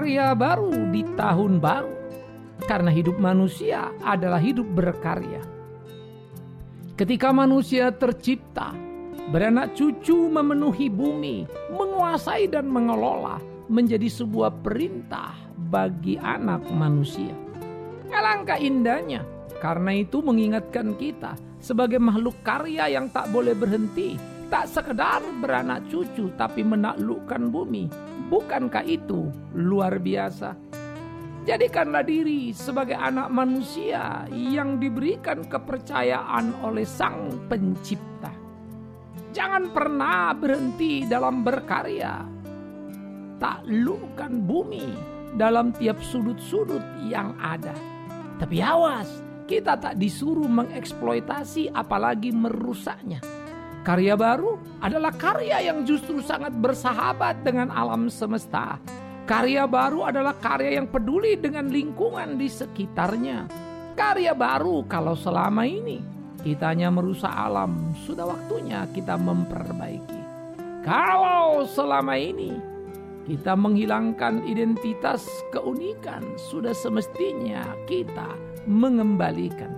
karya baru di tahun baru. Karena hidup manusia adalah hidup berkarya. Ketika manusia tercipta, beranak cucu memenuhi bumi, menguasai dan mengelola menjadi sebuah perintah bagi anak manusia. Alangkah indahnya, karena itu mengingatkan kita sebagai makhluk karya yang tak boleh berhenti, tak sekedar beranak cucu tapi menaklukkan bumi. Bukankah itu luar biasa? Jadikanlah diri sebagai anak manusia yang diberikan kepercayaan oleh Sang Pencipta. Jangan pernah berhenti dalam berkarya. Taklukkan bumi dalam tiap sudut-sudut yang ada. Tapi awas, kita tak disuruh mengeksploitasi apalagi merusaknya. Karya baru adalah karya yang justru sangat bersahabat dengan alam semesta. Karya baru adalah karya yang peduli dengan lingkungan di sekitarnya. Karya baru kalau selama ini kita hanya merusak alam, sudah waktunya kita memperbaiki. Kalau selama ini kita menghilangkan identitas keunikan, sudah semestinya kita mengembalikan.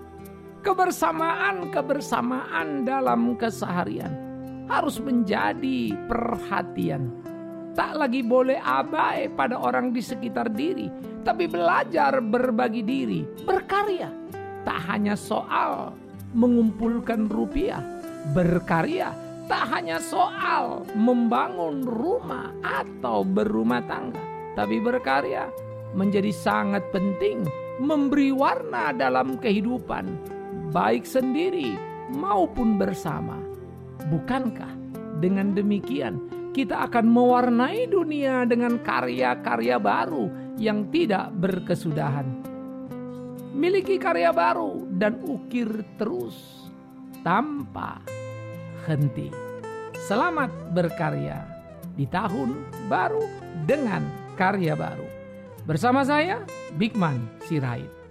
Kebersamaan dalam keseharian harus menjadi perhatian. Tak lagi boleh abai pada orang di sekitar diri, tapi belajar berbagi diri, berkarya. Tak hanya soal mengumpulkan rupiah, berkarya tak hanya soal membangun rumah atau berumah tangga, tapi berkarya menjadi sangat penting memberi warna dalam kehidupan, baik sendiri maupun bersama. Bukankah dengan demikian kita akan mewarnai dunia dengan karya-karya baru yang tidak berkesudahan? Miliki karya baru dan ukir terus tanpa henti. Selamat berkarya di tahun baru dengan karya baru. Bersama saya, Bigman Sirait.